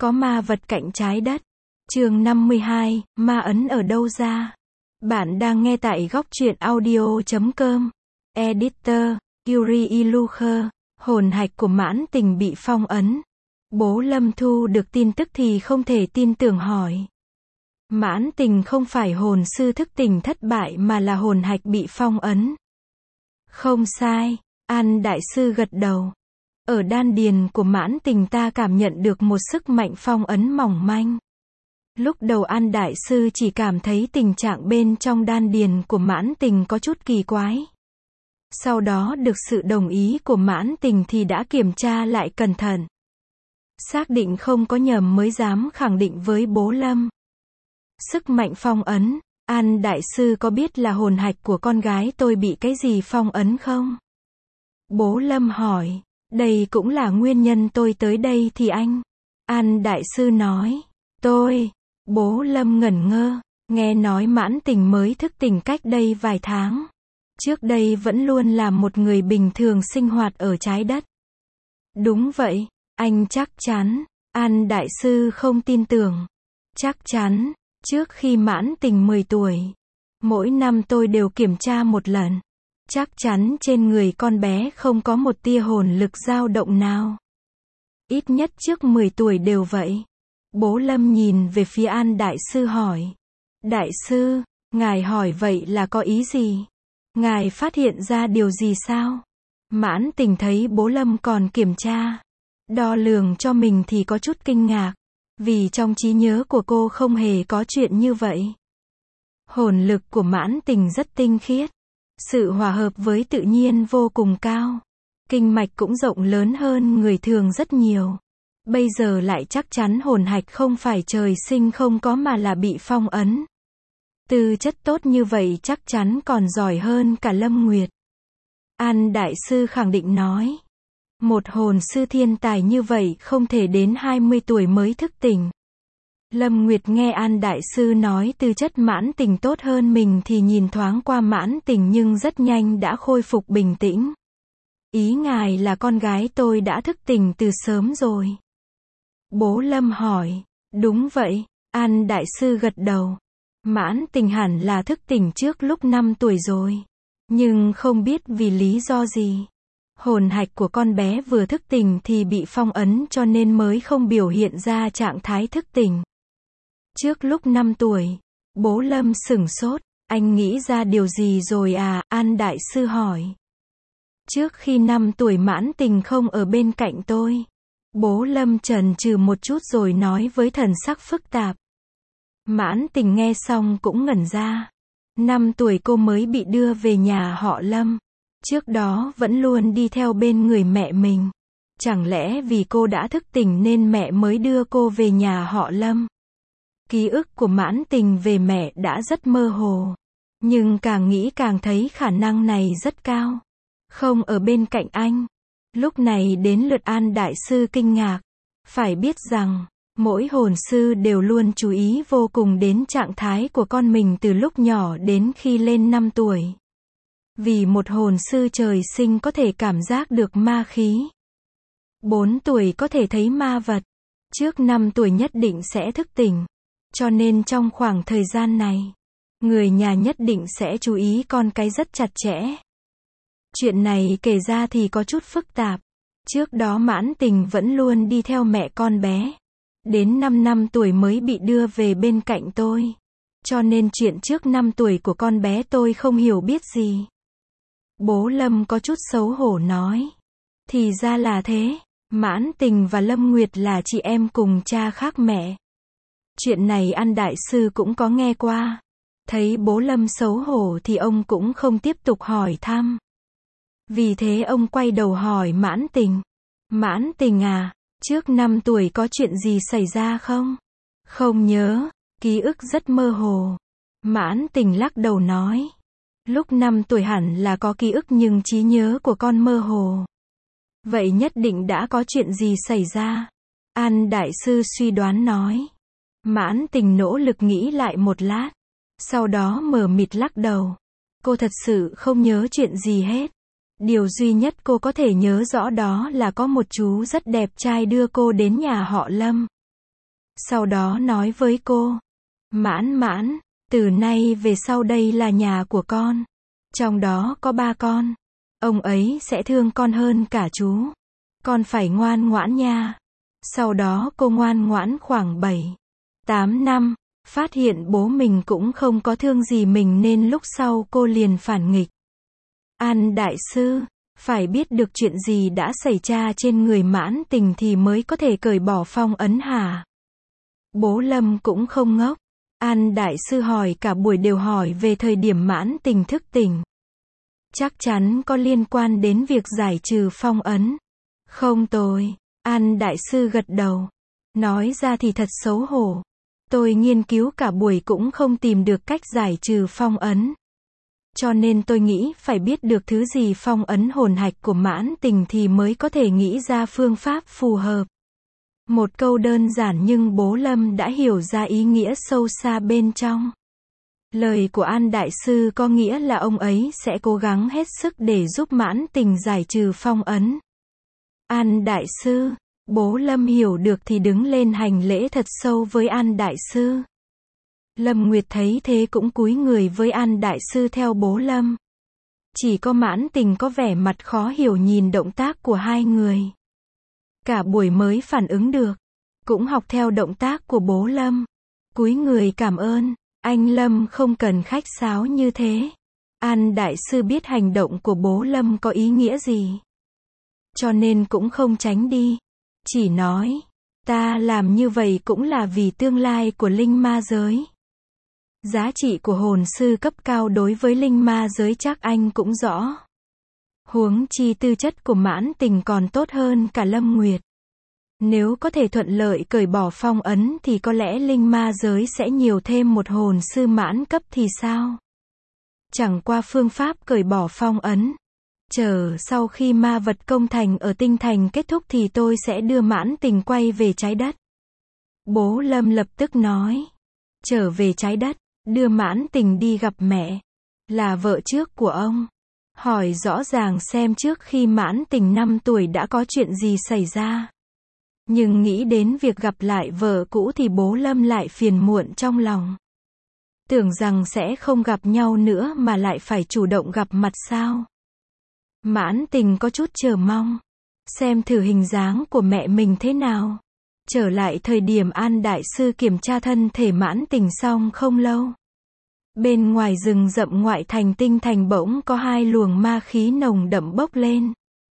Có ma vật cạnh trái đất. Chương 52, ma ấn ở đâu ra? Bạn đang nghe tại góc truyện audio.com. Editor, Yuri Ilucher. Hồn hạch của Mãn Tình bị phong ấn. Bố Lâm thu được tin tức thì không thể tin tưởng hỏi. Mãn Tình không phải hồn sư thức tỉnh thất bại mà là hồn hạch bị phong ấn. Không sai, An Đại Sư gật đầu. Ở đan điền của Mãn Tình ta cảm nhận được một sức mạnh phong ấn mỏng manh. Lúc đầu An Đại Sư chỉ cảm thấy tình trạng bên trong đan điền của Mãn Tình có chút kỳ quái. Sau đó được sự đồng ý của Mãn Tình thì đã kiểm tra lại cẩn thận. Xác định không có nhầm mới dám khẳng định với bố Lâm. Sức mạnh phong ấn, An Đại Sư có biết là hồn hạch của con gái tôi bị cái gì phong ấn không? Bố Lâm hỏi, đây cũng là nguyên nhân tôi tới đây thì anh. An Đại Sư nói, bố Lâm ngẩn ngơ, nghe nói Mãn Tình mới thức tỉnh cách đây vài tháng. Trước đây vẫn luôn là một người bình thường sinh hoạt ở trái đất. Đúng vậy, anh chắc chắn. An Đại Sư không tin tưởng. Chắc chắn, trước khi Mãn Tình 10 tuổi, mỗi năm tôi đều kiểm tra một lần. Chắc chắn trên người con bé không có một tia hồn lực dao động nào. Ít nhất trước 10 tuổi đều vậy. Bố Lâm nhìn về phía An Đại Sư hỏi. Đại Sư, ngài hỏi vậy là có ý gì? Ngài phát hiện ra điều gì sao? Mãn Tình thấy bố Lâm còn kiểm tra, đo lường cho mình thì có chút kinh ngạc. Vì trong trí nhớ của cô không hề có chuyện như vậy. Hồn lực của Mãn Tình rất tinh khiết. Sự hòa hợp với tự nhiên vô cùng cao. Kinh mạch cũng rộng lớn hơn người thường rất nhiều. Bây giờ lại chắc chắn hồn hạch không phải trời sinh không có mà là bị phong ấn. Tư chất tốt như vậy chắc chắn còn giỏi hơn cả Lâm Nguyệt. An Đại Sư khẳng định nói. Một hồn sư thiên tài như vậy không thể đến 20 tuổi mới thức tỉnh. Lâm Nguyệt nghe An Đại Sư nói tư chất Mãn Tình tốt hơn mình thì nhìn thoáng qua Mãn Tình nhưng rất nhanh đã khôi phục bình tĩnh. Ý ngài là con gái tôi đã thức tỉnh từ sớm rồi. Bố Lâm hỏi. Đúng vậy, An Đại Sư gật đầu. Mãn Tình hẳn là thức tỉnh trước lúc 5 tuổi rồi. Nhưng không biết vì lý do gì. Hồn hạch của con bé vừa thức tỉnh thì bị phong ấn cho nên mới không biểu hiện ra trạng thái thức tỉnh. Trước lúc 5 tuổi, bố Lâm sửng sốt, anh nghĩ ra điều gì rồi à? An Đại Sư hỏi. Trước khi 5 tuổi Mãn Tình không ở bên cạnh tôi. Bố Lâm chần chừ một chút rồi nói với thần sắc phức tạp. Mãn Tình nghe xong cũng ngẩn ra. 5 tuổi cô mới bị đưa về nhà họ Lâm. Trước đó vẫn luôn đi theo bên người mẹ mình. Chẳng lẽ vì cô đã thức tỉnh nên mẹ mới đưa cô về nhà họ Lâm? Ký ức của Mãn Tình về mẹ đã rất mơ hồ. Nhưng càng nghĩ càng thấy khả năng này rất cao. Không ở bên cạnh anh. Lúc này đến lượt An Đại Sư kinh ngạc. Phải biết rằng, mỗi hồn sư đều luôn chú ý vô cùng đến trạng thái của con mình từ lúc nhỏ đến khi lên 5 tuổi. Vì một hồn sư trời sinh có thể cảm giác được ma khí. 4 tuổi có thể thấy ma vật. Trước 5 tuổi nhất định sẽ thức tỉnh. Cho nên trong khoảng thời gian này, người nhà nhất định sẽ chú ý con cái rất chặt chẽ. Chuyện này kể ra thì có chút phức tạp. Trước đó Mãn Tình vẫn luôn đi theo mẹ con bé. Đến 5 năm tuổi mới bị đưa về bên cạnh tôi. Cho nên chuyện trước 5 tuổi của con bé tôi không hiểu biết gì. Bố Lâm có chút xấu hổ nói. Thì ra là thế. Mãn Tình và Lâm Nguyệt là chị em cùng cha khác mẹ. Chuyện này An Đại Sư cũng có nghe qua. Thấy bố Lâm xấu hổ thì ông cũng không tiếp tục hỏi thăm. Vì thế ông quay đầu hỏi Mãn Tình. Mãn Tình à, trước 5 tuổi có chuyện gì xảy ra không? Không nhớ, ký ức rất mơ hồ. Mãn Tình lắc đầu nói. Lúc 5 tuổi hẳn là có ký ức nhưng trí nhớ của con mơ hồ. Vậy nhất định đã có chuyện gì xảy ra? An Đại Sư suy đoán nói. Mãn Tình nỗ lực nghĩ lại một lát. Sau đó mờ mịt lắc đầu. Cô thật sự không nhớ chuyện gì hết. Điều duy nhất cô có thể nhớ rõ đó là có một chú rất đẹp trai đưa cô đến nhà họ Lâm. Sau đó nói với cô, Mãn Mãn, từ nay về sau đây là nhà của con. Trong đó có 3 con. Ông ấy sẽ thương con hơn cả chú. Con phải ngoan ngoãn nha. Sau đó cô ngoan ngoãn khoảng 7, 8 năm, phát hiện bố mình cũng không có thương gì mình nên lúc sau cô liền phản nghịch. An đại sư, phải biết được chuyện gì đã xảy ra trên người Mãn Tình thì mới có thể cởi bỏ phong ấn hả? Bố Lâm cũng không ngốc. An đại sư hỏi cả buổi đều hỏi về thời điểm Mãn Tình thức tỉnh. Chắc chắn có liên quan đến việc giải trừ phong ấn. Không tồi. An đại sư gật đầu. Nói ra thì thật xấu hổ. Tôi nghiên cứu cả buổi cũng không tìm được cách giải trừ phong ấn. Cho nên tôi nghĩ phải biết được thứ gì phong ấn hồn hạch của Mãn Tình thì mới có thể nghĩ ra phương pháp phù hợp. Một câu đơn giản nhưng bố Lâm đã hiểu ra ý nghĩa sâu xa bên trong. Lời của An đại sư có nghĩa là ông ấy sẽ cố gắng hết sức để giúp Mãn Tình giải trừ phong ấn. An đại sư, bố Lâm hiểu được thì đứng lên hành lễ thật sâu với An đại sư. Lâm Nguyệt thấy thế cũng cúi người với An đại sư theo bố Lâm. Chỉ có Mãn Tình có vẻ mặt khó hiểu nhìn động tác của hai người. Cả buổi mới phản ứng được. Cũng học theo động tác của bố Lâm. Cúi người cảm ơn. Anh Lâm không cần khách sáo như thế. An đại sư biết hành động của bố Lâm có ý nghĩa gì. Cho nên cũng không tránh đi. Chỉ nói, ta làm như vậy cũng là vì tương lai của linh ma giới. Giá trị của hồn sư cấp cao đối với linh ma giới chắc anh cũng rõ. Huống chi tư chất của Mãn Tình còn tốt hơn cả Lâm Nguyệt. Nếu có thể thuận lợi cởi bỏ phong ấn thì có lẽ linh ma giới sẽ nhiều thêm một hồn sư mãn cấp thì sao? Chẳng qua phương pháp cởi bỏ phong ấn. Chờ sau khi ma vật công thành ở tinh thành kết thúc thì tôi sẽ đưa Mãn Tình quay về trái đất. Bố Lâm lập tức nói. Trở về trái đất, đưa Mãn Tình đi gặp mẹ. Là vợ trước của ông. Hỏi rõ ràng xem trước khi Mãn Tình 5 tuổi đã có chuyện gì xảy ra. Nhưng nghĩ đến việc gặp lại vợ cũ thì bố Lâm lại phiền muộn trong lòng. Tưởng rằng sẽ không gặp nhau nữa mà lại phải chủ động gặp mặt sao. Mãn Tình có chút chờ mong. Xem thử hình dáng của mẹ mình thế nào. Trở lại thời điểm An đại sư kiểm tra thân thể Mãn Tình xong không lâu. Bên ngoài rừng rậm ngoại thành tinh thành bỗng có 2 luồng ma khí nồng đậm bốc lên.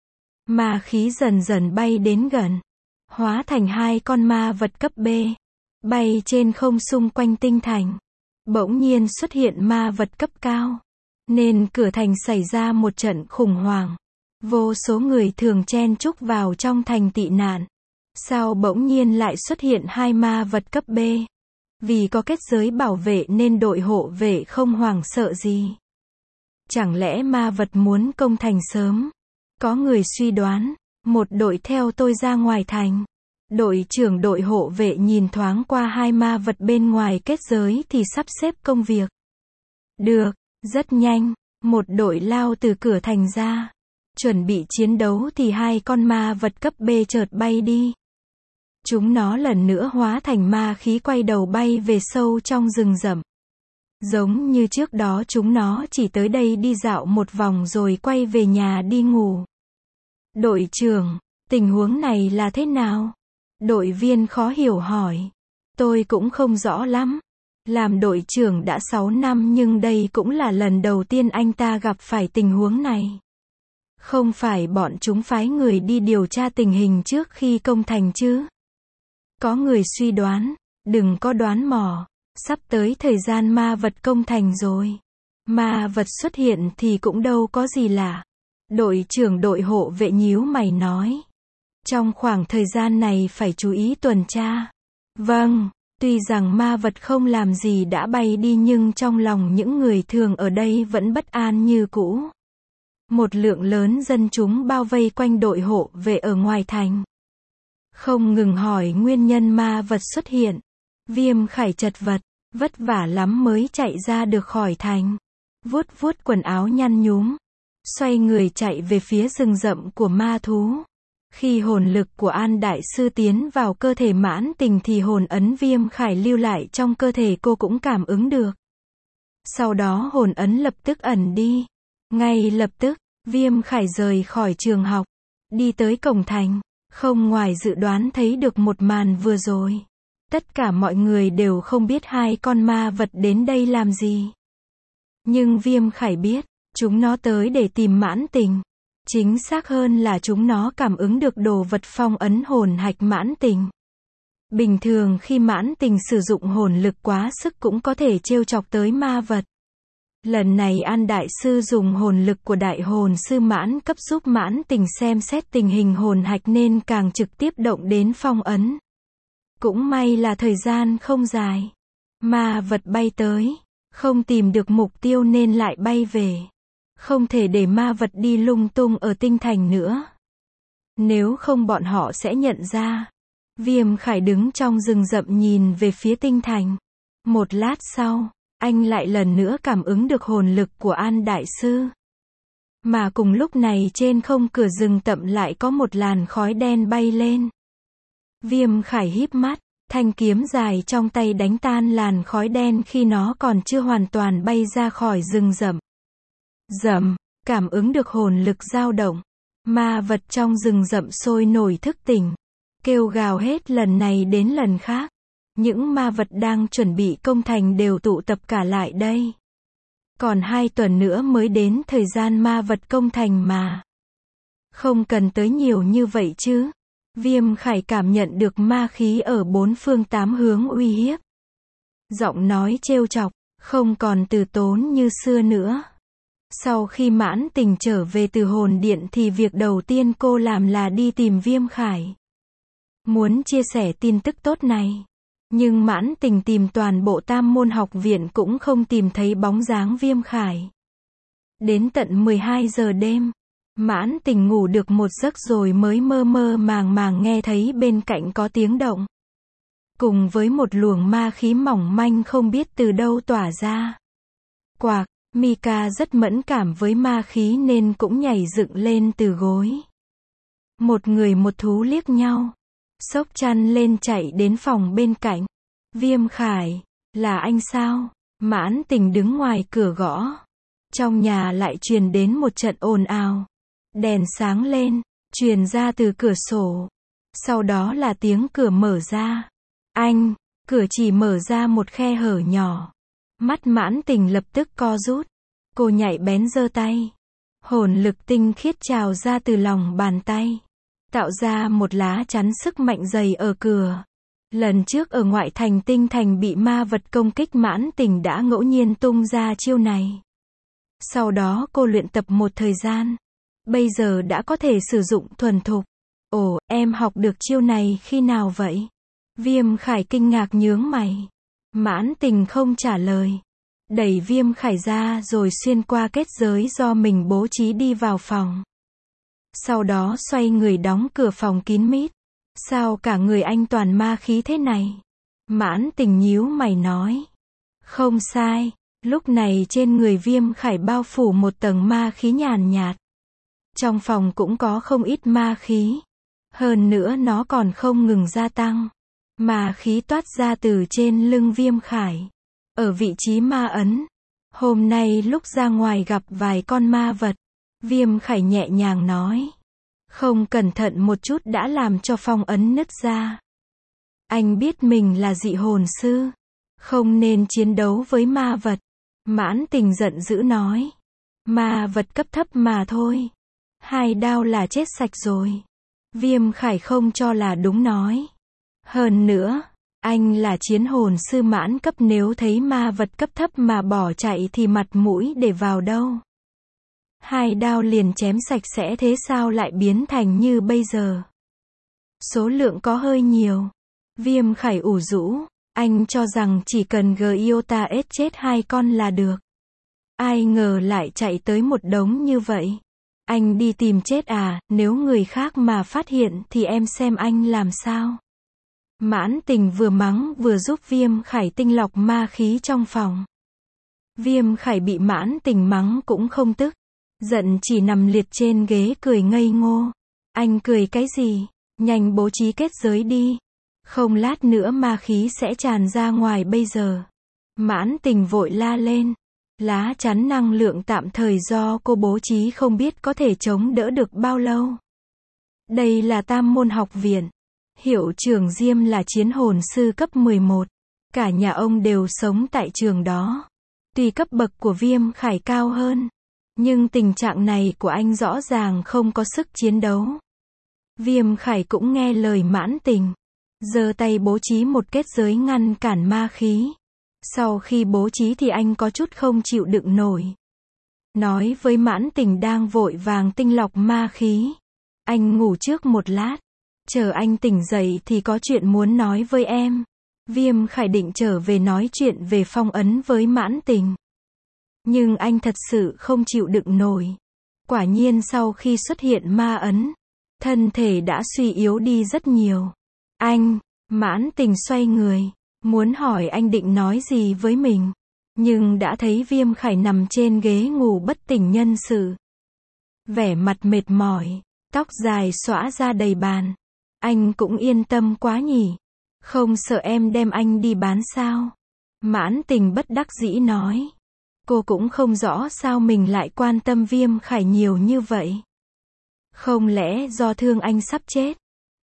Ma khí dần dần bay đến gần. Hóa thành 2 con ma vật cấp B. Bay trên không xung quanh tinh thành. Bỗng nhiên xuất hiện ma vật cấp cao. Nên cửa thành xảy ra một trận khủng hoảng. Vô số người thường chen chúc vào trong thành tị nạn. Sao bỗng nhiên lại xuất hiện 2 ma vật cấp B? Vì có kết giới bảo vệ nên đội hộ vệ không hoảng sợ gì. Chẳng lẽ ma vật muốn công thành sớm? Có người suy đoán. Một đội theo tôi ra ngoài thành. Đội trưởng đội hộ vệ nhìn thoáng qua 2 ma vật bên ngoài kết giới thì sắp xếp công việc. Được, rất nhanh, một đội lao từ cửa thành ra. Chuẩn bị chiến đấu thì 2 con ma vật cấp B chợt bay đi. Chúng nó lần nữa hóa thành ma khí quay đầu bay về sâu trong rừng rậm. Giống như trước đó chúng nó chỉ tới đây đi dạo một vòng rồi quay về nhà đi ngủ. Đội trưởng, tình huống này là thế nào? Đội viên khó hiểu hỏi. Tôi cũng không rõ lắm. Làm đội trưởng đã 6 năm nhưng đây cũng là lần đầu tiên anh ta gặp phải tình huống này. Không phải bọn chúng phái người đi điều tra tình hình trước khi công thành chứ? Có người suy đoán, đừng có đoán mò, sắp tới thời gian ma vật công thành rồi. Ma vật xuất hiện thì cũng đâu có gì lạ. Đội trưởng đội hộ vệ nhíu mày nói. Trong khoảng thời gian này phải chú ý tuần tra. Vâng, tuy rằng ma vật không làm gì đã bay đi nhưng trong lòng những người thường ở đây vẫn bất an như cũ. Một lượng lớn dân chúng bao vây quanh đội hộ vệ ở ngoài thành. Không ngừng hỏi nguyên nhân ma vật xuất hiện. Viêm Khải chật vật, vất vả lắm mới chạy ra được khỏi thành. Vuốt vuốt quần áo nhăn nhúm. Xoay người chạy về phía rừng rậm của ma thú. Khi hồn lực của An Đại Sư tiến vào cơ thể Mãn Tình thì hồn ấn Viêm Khải lưu lại trong cơ thể cô cũng cảm ứng được. Sau đó hồn ấn lập tức ẩn đi. Ngay lập tức, Viêm Khải rời khỏi trường học, đi tới cổng thành. Không ngoài dự đoán thấy được một màn vừa rồi. Tất cả mọi người đều không biết hai con ma vật đến đây làm gì. Nhưng Viêm Khải biết, chúng nó tới để tìm Mãn Tình. Chính xác hơn là chúng nó cảm ứng được đồ vật phong ấn hồn hạch Mãn Tình. Bình thường khi Mãn Tình sử dụng hồn lực quá sức cũng có thể trêu chọc tới ma vật. Lần này An Đại Sư dùng hồn lực của Đại Hồn Sư Mãn cấp giúp Mãn Tình xem xét tình hình hồn hạch nên càng trực tiếp động đến phong ấn. Cũng may là thời gian không dài. Ma vật bay tới, không tìm được mục tiêu nên lại bay về. Không thể để ma vật đi lung tung ở tinh thành nữa. Nếu không bọn họ sẽ nhận ra. Viêm Khải đứng trong rừng rậm nhìn về phía tinh thành. Một lát sau, anh lại lần nữa cảm ứng được hồn lực của An Đại Sư. Mà cùng lúc này trên không cửa rừng rậm lại có một làn khói đen bay lên. Viêm Khải híp mắt, thanh kiếm dài trong tay đánh tan làn khói đen khi nó còn chưa hoàn toàn bay ra khỏi rừng rậm. Rậm, cảm ứng được hồn lực dao động. Ma vật trong rừng rậm sôi nổi thức tỉnh. Kêu gào hết lần này đến lần khác. Những ma vật đang chuẩn bị công thành đều tụ tập cả lại đây. Còn 2 tuần nữa mới đến thời gian ma vật công thành mà. Không cần tới nhiều như vậy chứ. Viêm Khải cảm nhận được ma khí ở 4 phương 8 hướng uy hiếp. Giọng nói trêu chọc, không còn từ tốn như xưa nữa. Sau khi Mãn Tình trở về từ hồn điện thì việc đầu tiên cô làm là đi tìm Viêm Khải. Muốn chia sẻ tin tức tốt này. Nhưng Mãn Tình tìm toàn bộ Tam Môn học viện cũng không tìm thấy bóng dáng Viêm Khải. Đến tận 12 giờ đêm, Mãn Tình ngủ được một giấc rồi mới mơ mơ màng màng nghe thấy bên cạnh có tiếng động. Cùng với một luồng ma khí mỏng manh không biết từ đâu tỏa ra. Quạc, Mika rất mẫn cảm với ma khí nên cũng nhảy dựng lên từ gối. Một người một thú liếc nhau. Xốc chăn lên chạy đến phòng bên cạnh. Viêm Khải, là anh sao? Mãn Tình đứng ngoài cửa gõ. Trong nhà lại truyền đến một trận ồn ào. Đèn sáng lên, truyền ra từ cửa sổ. Sau đó là tiếng cửa mở ra. Anh, cửa chỉ mở ra một khe hở nhỏ. Mắt Mãn Tình lập tức co rút. Cô nhạy bén giơ tay. Hồn lực tinh khiết trào ra từ lòng bàn tay. Tạo ra một lá chắn sức mạnh dày ở cửa. Lần trước ở ngoại thành tinh thành bị ma vật công kích Mãn Tình đã ngẫu nhiên tung ra chiêu này. Sau đó cô luyện tập một thời gian. Bây giờ đã có thể sử dụng thuần thục. Ồ, em học được chiêu này khi nào vậy? Viêm Khải kinh ngạc nhướng mày. Mãn Tình không trả lời. Đẩy Viêm Khải ra rồi xuyên qua kết giới do mình bố trí đi vào phòng. Sau đó xoay người đóng cửa phòng kín mít. Sao cả người anh toàn ma khí thế này? Mãn Tình nhíu mày nói. Không sai, lúc này trên người Viêm Khải bao phủ một tầng ma khí nhàn nhạt. Trong phòng cũng có không ít ma khí. Hơn nữa nó còn không ngừng gia tăng. Ma khí toát ra từ trên lưng Viêm Khải. Ở vị trí ma ấn. Hôm nay lúc ra ngoài gặp vài con ma vật. Viêm Khải nhẹ nhàng nói. Không cẩn thận một chút đã làm cho phong ấn nứt ra. Anh biết mình là dị hồn sư. Không nên chiến đấu với ma vật. Mãn Tình giận dữ nói. Ma vật cấp thấp mà thôi. 2 đao là chết sạch rồi. Viêm Khải không cho là đúng nói. Hơn nữa, anh là chiến hồn sư mãn cấp, nếu thấy ma vật cấp thấp mà bỏ chạy thì mặt mũi để vào đâu. 2 đao liền chém sạch sẽ, thế sao lại biến thành như bây giờ? Số lượng có hơi nhiều. Viêm Khải ủ rũ. Anh cho rằng chỉ cần Giota S chết 2 con là được. Ai ngờ lại chạy tới một đống như vậy. Anh đi tìm chết à? Nếu người khác mà phát hiện thì em xem anh làm sao? Mãn Tình vừa mắng vừa giúp Viêm Khải tinh lọc ma khí trong phòng. Viêm Khải bị Mãn Tình mắng cũng không tức. Giận chỉ nằm liệt trên ghế cười ngây ngô. Anh cười cái gì? Nhanh bố trí kết giới đi. Không lát nữa ma khí sẽ tràn ra ngoài bây giờ. Mãn Tình vội la lên. Lá chắn năng lượng tạm thời do cô bố trí không biết có thể chống đỡ được bao lâu. Đây là Tam Môn học viện. Hiệu trưởng Diêm là chiến hồn sư cấp 11. Cả nhà ông đều sống tại trường đó. Tuy cấp bậc của Viêm Khải cao hơn, nhưng tình trạng này của anh rõ ràng không có sức chiến đấu. Viêm Khải cũng nghe lời Mãn Tình, giơ tay bố trí một kết giới ngăn cản ma khí. Sau khi bố trí thì anh có chút không chịu đựng nổi. Nói với Mãn Tình đang vội vàng tinh lọc ma khí. Anh ngủ trước một lát. Chờ anh tỉnh dậy thì có chuyện muốn nói với em. Viêm Khải định trở về nói chuyện về phong ấn với Mãn Tình. Nhưng anh thật sự không chịu đựng nổi. Quả nhiên sau khi xuất hiện ma ấn, thân thể đã suy yếu đi rất nhiều. Anh, Mãn Tình xoay người, muốn hỏi anh định nói gì với mình. Nhưng đã thấy Viêm Khải nằm trên ghế ngủ bất tỉnh nhân sự. Vẻ mặt mệt mỏi, tóc dài xõa ra đầy bàn. Anh cũng yên tâm quá nhỉ. Không sợ em đem anh đi bán sao? Mãn Tình bất đắc dĩ nói. Cô cũng không rõ sao mình lại quan tâm Viêm Khải nhiều như vậy. Không lẽ do thương anh sắp chết?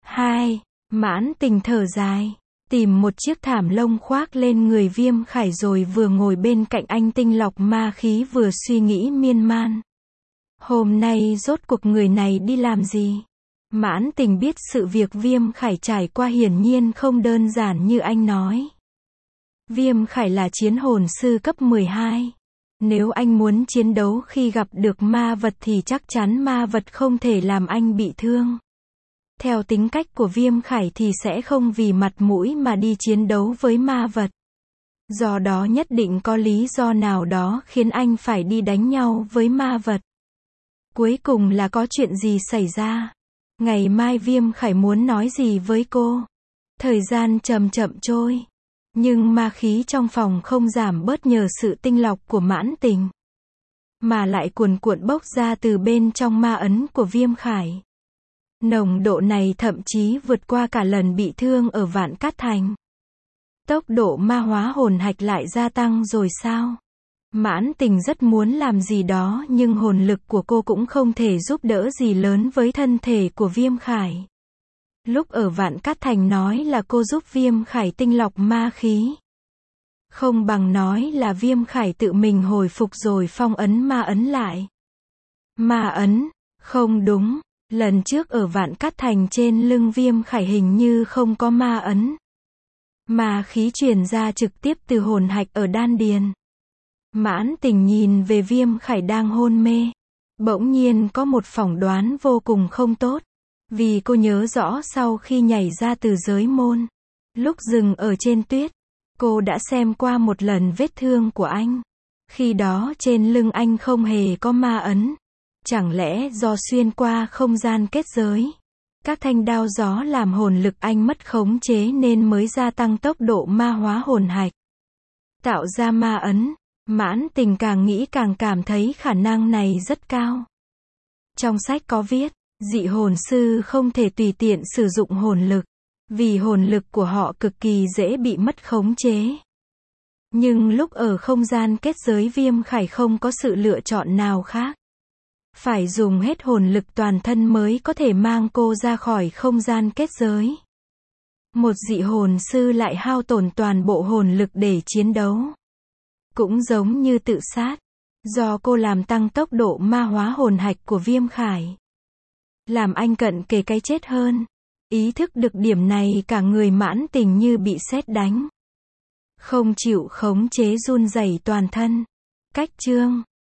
Mãn Tình thở dài, tìm một chiếc thảm lông khoác lên người Viêm Khải rồi vừa ngồi bên cạnh anh tinh lọc ma khí vừa suy nghĩ miên man. Hôm nay rốt cuộc người này đi làm gì? Mãn Tình biết sự việc Viêm Khải trải qua hiển nhiên không đơn giản như anh nói. Viêm Khải là chiến hồn sư cấp 12. Nếu anh muốn chiến đấu khi gặp được ma vật thì chắc chắn ma vật không thể làm anh bị thương. Theo tính cách của Viêm Khải thì sẽ không vì mặt mũi mà đi chiến đấu với ma vật. Do đó nhất định có lý do nào đó khiến anh phải đi đánh nhau với ma vật. Cuối cùng là có chuyện gì xảy ra? Ngày mai Viêm Khải muốn nói gì với cô? Thời gian chậm chậm trôi. Nhưng ma khí trong phòng không giảm bớt nhờ sự tinh lọc của Mãn Tình. Mà lại cuồn cuộn bốc ra từ bên trong ma ấn của Viêm Khải. Nồng độ này thậm chí vượt qua cả lần bị thương ở Vạn Cát Thành. Tốc độ ma hóa hồn hạch lại gia tăng rồi sao? Mãn Tình rất muốn làm gì đó nhưng hồn lực của cô cũng không thể giúp đỡ gì lớn với thân thể của Viêm Khải. Lúc ở Vạn Cát Thành nói là cô giúp Viêm Khải tinh lọc ma khí. Không bằng nói là Viêm Khải tự mình hồi phục rồi phong ấn ma ấn lại. Ma ấn? Không đúng. Lần trước ở Vạn Cát Thành trên lưng Viêm Khải hình như không có ma ấn. Ma khí truyền ra trực tiếp từ hồn hạch ở đan điền. Mãn Tình nhìn về Viêm Khải đang hôn mê. Bỗng nhiên có một phỏng đoán vô cùng không tốt. Vì cô nhớ rõ sau khi nhảy ra từ giới môn, lúc dừng ở trên tuyết, cô đã xem qua một lần vết thương của anh. Khi đó trên lưng anh không hề có ma ấn. Chẳng lẽ do xuyên qua không gian kết giới? Các thanh đao gió làm hồn lực anh mất khống chế nên mới gia tăng tốc độ ma hóa hồn hạch. Tạo ra ma ấn. Mãn Tình càng nghĩ càng cảm thấy khả năng này rất cao. Trong sách có viết, dị hồn sư không thể tùy tiện sử dụng hồn lực, vì hồn lực của họ cực kỳ dễ bị mất khống chế. Nhưng lúc ở không gian kết giới Viêm Khải không có sự lựa chọn nào khác. Phải dùng hết hồn lực toàn thân mới có thể mang cô ra khỏi không gian kết giới. Một dị hồn sư lại hao tổn toàn bộ hồn lực để chiến đấu. Cũng giống như tự sát. Do cô làm tăng tốc độ ma hóa hồn hạch của Viêm Khải. Làm anh cận kề cái chết hơn. Ý thức được điểm này cả người Mãn Tình như bị sét đánh. Không chịu khống chế run rẩy toàn thân. Cách chương